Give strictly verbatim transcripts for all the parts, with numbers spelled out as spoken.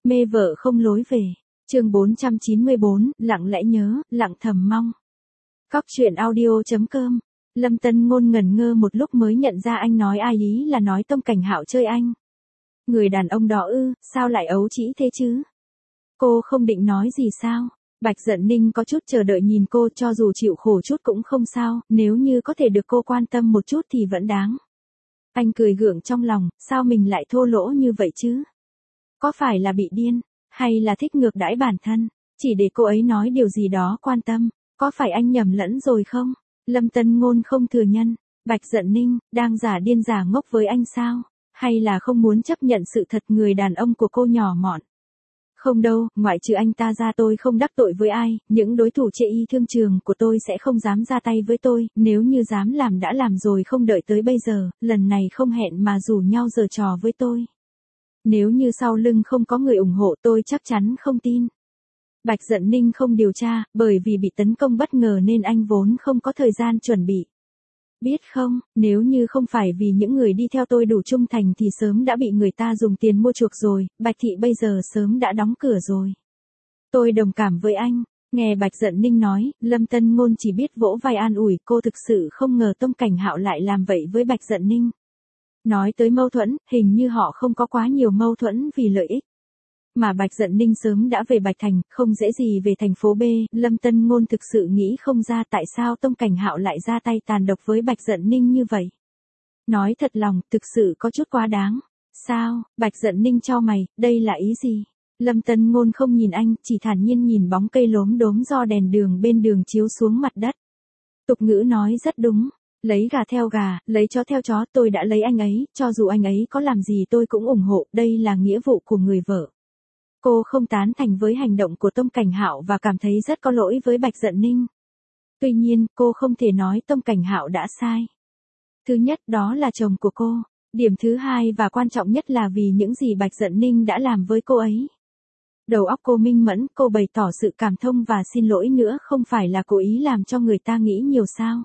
Mê vợ không lối về. Chương bốn trăm chín mươi bốn, lặng lẽ nhớ, lặng thầm mong. Cóc truyện audio chấm com. Lâm Tân Ngôn ngẩn ngơ một lúc mới nhận ra anh nói ai, ý là nói Tông Cảnh Hạo chơi anh. Người đàn ông đó ư, sao lại ấu trĩ thế chứ? Cô không định nói gì sao? Bạch Dận Ninh có chút chờ đợi nhìn cô, cho dù chịu khổ chút cũng không sao, nếu như có thể được cô quan tâm một chút thì vẫn đáng. Anh cười gượng trong lòng, sao mình lại thô lỗ như vậy chứ? Có phải là bị điên, hay là thích ngược đãi bản thân, chỉ để cô ấy nói điều gì đó quan tâm, có phải anh nhầm lẫn rồi không? Lâm Tân Ngôn không thừa nhận. Bạch Dận Ninh, đang giả điên giả ngốc với anh sao? Hay là không muốn chấp nhận sự thật người đàn ông của cô nhỏ mọn? Không đâu, ngoại trừ anh ta ra tôi không đắc tội với ai, những đối thủ chê y thương trường của tôi sẽ không dám ra tay với tôi, nếu như dám làm đã làm rồi, không đợi tới bây giờ, lần này không hẹn mà rủ nhau giở trò với tôi. Nếu như sau lưng không có người ủng hộ tôi chắc chắn không tin. Bạch Dận Ninh không điều tra, bởi vì bị tấn công bất ngờ nên anh vốn không có thời gian chuẩn bị. Biết không, nếu như không phải vì những người đi theo tôi đủ trung thành thì sớm đã bị người ta dùng tiền mua chuộc rồi, Bạch Thị bây giờ sớm đã đóng cửa rồi. Tôi đồng cảm với anh. Nghe Bạch Dận Ninh nói, Lâm Tân Ngôn chỉ biết vỗ vai an ủi, cô thực sự không ngờ Tông Cảnh Hạo lại làm vậy với Bạch Dận Ninh. Nói tới mâu thuẫn, hình như họ không có quá nhiều mâu thuẫn vì lợi ích. Mà Bạch Dận Ninh sớm đã về Bạch Thành, không dễ gì về thành phố B, Lâm Tân Ngôn thực sự nghĩ không ra tại sao Tông Cảnh Hạo lại ra tay tàn độc với Bạch Dận Ninh như vậy. Nói thật lòng, thực sự có chút quá đáng. Sao? Bạch Dận Ninh chau mày, đây là ý gì? Lâm Tân Ngôn không nhìn anh, chỉ thản nhiên nhìn bóng cây lốm đốm do đèn đường bên đường chiếu xuống mặt đất. Tục ngữ nói rất đúng. Lấy gà theo gà, lấy chó theo chó, tôi đã lấy anh ấy, cho dù anh ấy có làm gì tôi cũng ủng hộ, đây là nghĩa vụ của người vợ. Cô không tán thành với hành động của Tông Cảnh Hạo và cảm thấy rất có lỗi với Bạch Dận Ninh. Tuy nhiên, cô không thể nói Tông Cảnh Hạo đã sai. Thứ nhất, đó là chồng của cô. Điểm thứ hai và quan trọng nhất là vì những gì Bạch Dận Ninh đã làm với cô ấy. Đầu óc cô minh mẫn, cô bày tỏ sự cảm thông và xin lỗi nữa, không phải là cố ý làm cho người ta nghĩ nhiều sao.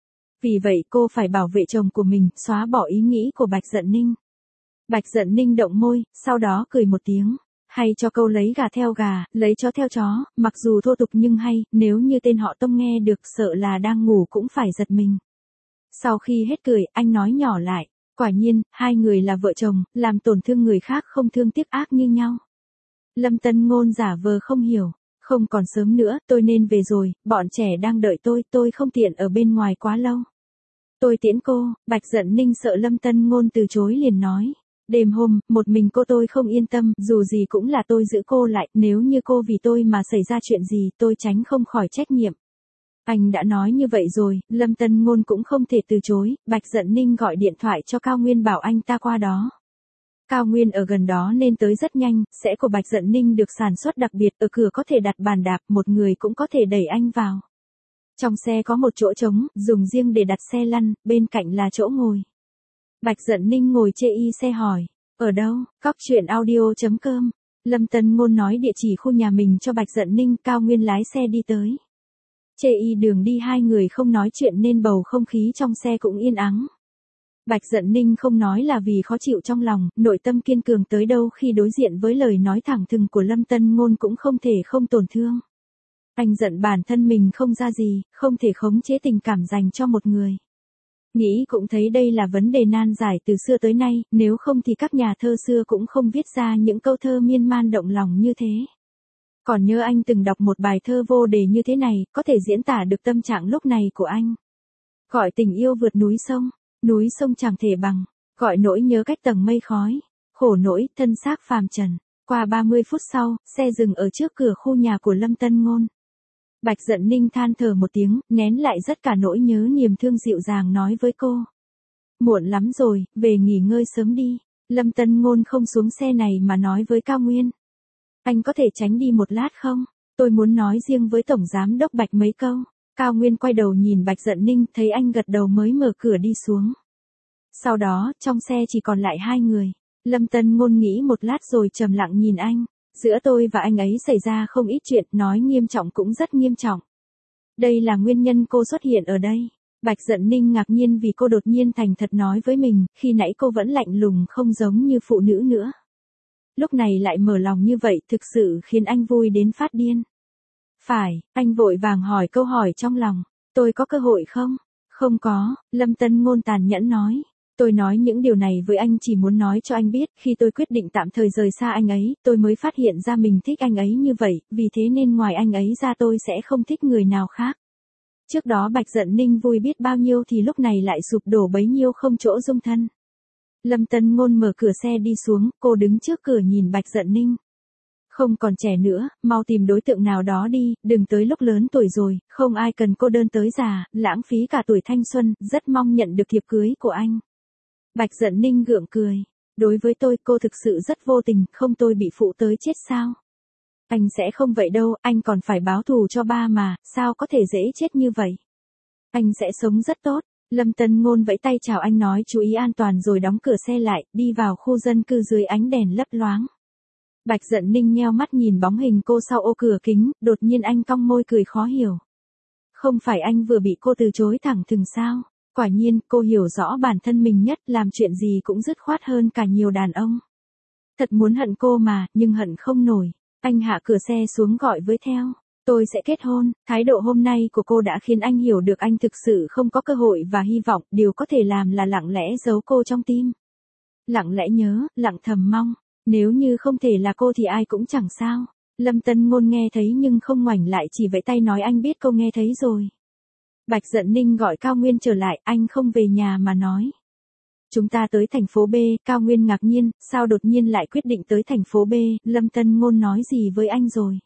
Vì vậy cô phải bảo vệ chồng của mình, xóa bỏ ý nghĩ của Bạch Dận Ninh. Bạch Dận Ninh động môi, sau đó cười một tiếng. Hay cho câu lấy gà theo gà, lấy chó theo chó, mặc dù thô tục nhưng hay, nếu như tên họ Tông nghe được sợ là đang ngủ cũng phải giật mình. Sau khi hết cười, anh nói nhỏ lại, quả nhiên, hai người là vợ chồng, làm tổn thương người khác không thương tiếc ác như nhau. Lâm Tân Ngôn giả vờ không hiểu, không còn sớm nữa, tôi nên về rồi, bọn trẻ đang đợi tôi, tôi không tiện ở bên ngoài quá lâu. Tôi tiễn cô. Bạch Dận Ninh sợ Lâm Tân Ngôn từ chối liền nói. Đêm hôm, một mình cô tôi không yên tâm, dù gì cũng là tôi giữ cô lại, nếu như cô vì tôi mà xảy ra chuyện gì, tôi tránh không khỏi trách nhiệm. Anh đã nói như vậy rồi, Lâm Tân Ngôn cũng không thể từ chối, Bạch Dận Ninh gọi điện thoại cho Cao Nguyên bảo anh ta qua đó. Cao Nguyên ở gần đó nên tới rất nhanh, xe của Bạch Dận Ninh được sản xuất đặc biệt, ở cửa có thể đặt bàn đạp, một người cũng có thể đẩy anh vào. Trong xe có một chỗ trống, dùng riêng để đặt xe lăn, bên cạnh là chỗ ngồi. Bạch Dận Ninh ngồi chê y xe hỏi, ở đâu? Cóc truyện audio chấm com. Lâm Tân Ngôn nói địa chỉ khu nhà mình cho Bạch Dận Ninh, Cao Nguyên lái xe đi tới. Chê y đường đi hai người không nói chuyện nên bầu không khí trong xe cũng yên ắng. Bạch Dận Ninh không nói là vì khó chịu trong lòng, nội tâm kiên cường tới đâu khi đối diện với lời nói thẳng thừng của Lâm Tân Ngôn cũng không thể không tổn thương. Anh giận bản thân mình không ra gì, không thể khống chế tình cảm dành cho một người. Nghĩ cũng thấy đây là vấn đề nan giải từ xưa tới nay, nếu không thì các nhà thơ xưa cũng không viết ra những câu thơ miên man động lòng như thế. Còn nhớ anh từng đọc một bài thơ vô đề như thế này, có thể diễn tả được tâm trạng lúc này của anh. Gọi tình yêu vượt núi sông, núi sông chẳng thể bằng, gọi nỗi nhớ cách tầng mây khói, khổ nỗi thân xác phàm trần. Qua ba mươi phút sau, xe dừng ở trước cửa khu nhà của Lâm Tân Ngôn. Bạch Dận Ninh than thở một tiếng, nén lại rất cả nỗi nhớ niềm thương dịu dàng nói với cô. Muộn lắm rồi, về nghỉ ngơi sớm đi. Lâm Tân Ngôn không xuống xe này mà nói với Cao Nguyên. Anh có thể tránh đi một lát không? Tôi muốn nói riêng với Tổng Giám Đốc Bạch mấy câu. Cao Nguyên quay đầu nhìn Bạch Dận Ninh, thấy anh gật đầu mới mở cửa đi xuống. Sau đó, trong xe chỉ còn lại hai người. Lâm Tân Ngôn nghĩ một lát rồi trầm lặng nhìn anh. Giữa tôi và anh ấy xảy ra không ít chuyện, nói nghiêm trọng cũng rất nghiêm trọng. Đây là nguyên nhân cô xuất hiện ở đây. Bạch Dận Ninh ngạc nhiên vì cô đột nhiên thành thật nói với mình, khi nãy cô vẫn lạnh lùng không giống như phụ nữ nữa. Lúc này lại mở lòng như vậy thực sự khiến anh vui đến phát điên. Phải, anh vội vàng hỏi câu hỏi trong lòng, tôi có cơ hội không? Không có, Lâm Tân Ngôn tàn nhẫn nói. Tôi nói những điều này với anh chỉ muốn nói cho anh biết, khi tôi quyết định tạm thời rời xa anh ấy, tôi mới phát hiện ra mình thích anh ấy như vậy, vì thế nên ngoài anh ấy ra tôi sẽ không thích người nào khác. Trước đó Bạch Dận Ninh vui biết bao nhiêu thì lúc này lại sụp đổ bấy nhiêu không chỗ dung thân. Lâm Tân Ngôn mở cửa xe đi xuống, cô đứng trước cửa nhìn Bạch Dận Ninh. Không còn trẻ nữa, mau tìm đối tượng nào đó đi, đừng tới lúc lớn tuổi rồi, không ai cần cô đơn tới già, lãng phí cả tuổi thanh xuân, rất mong nhận được thiệp cưới của anh. Bạch Dận Ninh gượng cười. Đối với tôi cô thực sự rất vô tình, không tôi bị phụ tới chết sao? Anh sẽ không vậy đâu, anh còn phải báo thù cho ba mà, sao có thể dễ chết như vậy? Anh sẽ sống rất tốt. Lâm Tân Ngôn vẫy tay chào anh nói chú ý an toàn rồi đóng cửa xe lại, đi vào khu dân cư dưới ánh đèn lấp loáng. Bạch Dận Ninh nheo mắt nhìn bóng hình cô sau ô cửa kính, đột nhiên anh cong môi cười khó hiểu. Không phải anh vừa bị cô từ chối thẳng thừng sao? Quả nhiên, cô hiểu rõ bản thân mình nhất, làm chuyện gì cũng dứt khoát hơn cả nhiều đàn ông. Thật muốn hận cô mà, nhưng hận không nổi. Anh hạ cửa xe xuống gọi với theo. Tôi sẽ kết hôn. Thái độ hôm nay của cô đã khiến anh hiểu được anh thực sự không có cơ hội và hy vọng, điều có thể làm là lặng lẽ giấu cô trong tim. Lặng lẽ nhớ, lặng thầm mong. Nếu như không thể là cô thì ai cũng chẳng sao. Lâm Tân Ngôn nghe thấy nhưng không ngoảnh lại, chỉ vẫy tay nói anh biết cô nghe thấy rồi. Bạch Dận Ninh gọi Cao Nguyên trở lại, anh không về nhà mà nói. Chúng ta tới thành phố B, Cao Nguyên ngạc nhiên, sao đột nhiên lại quyết định tới thành phố B, Lâm Tân Ngôn nói gì với anh rồi?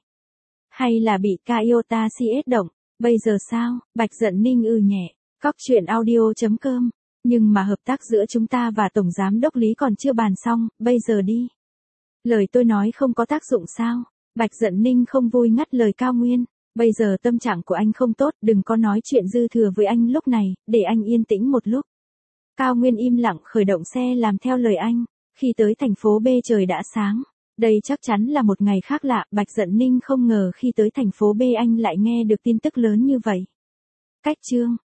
Hay là bị Toyota xê ét động, bây giờ sao? Bạch Dận Ninh ừ nhẹ, cóc truyện audio chấm com. Nhưng mà hợp tác giữa chúng ta và Tổng Giám Đốc Lý còn chưa bàn xong, bây giờ đi. Lời tôi nói không có tác dụng sao? Bạch Dận Ninh không vui ngắt lời Cao Nguyên. Bây giờ tâm trạng của anh không tốt, đừng có nói chuyện dư thừa với anh lúc này, để anh yên tĩnh một lúc. Cao Nguyên im lặng khởi động xe làm theo lời anh. Khi tới thành phố B trời đã sáng. Đây chắc chắn là một ngày khác lạ, Bạch Dận Ninh không ngờ khi tới thành phố B anh lại nghe được tin tức lớn như vậy. Cách chương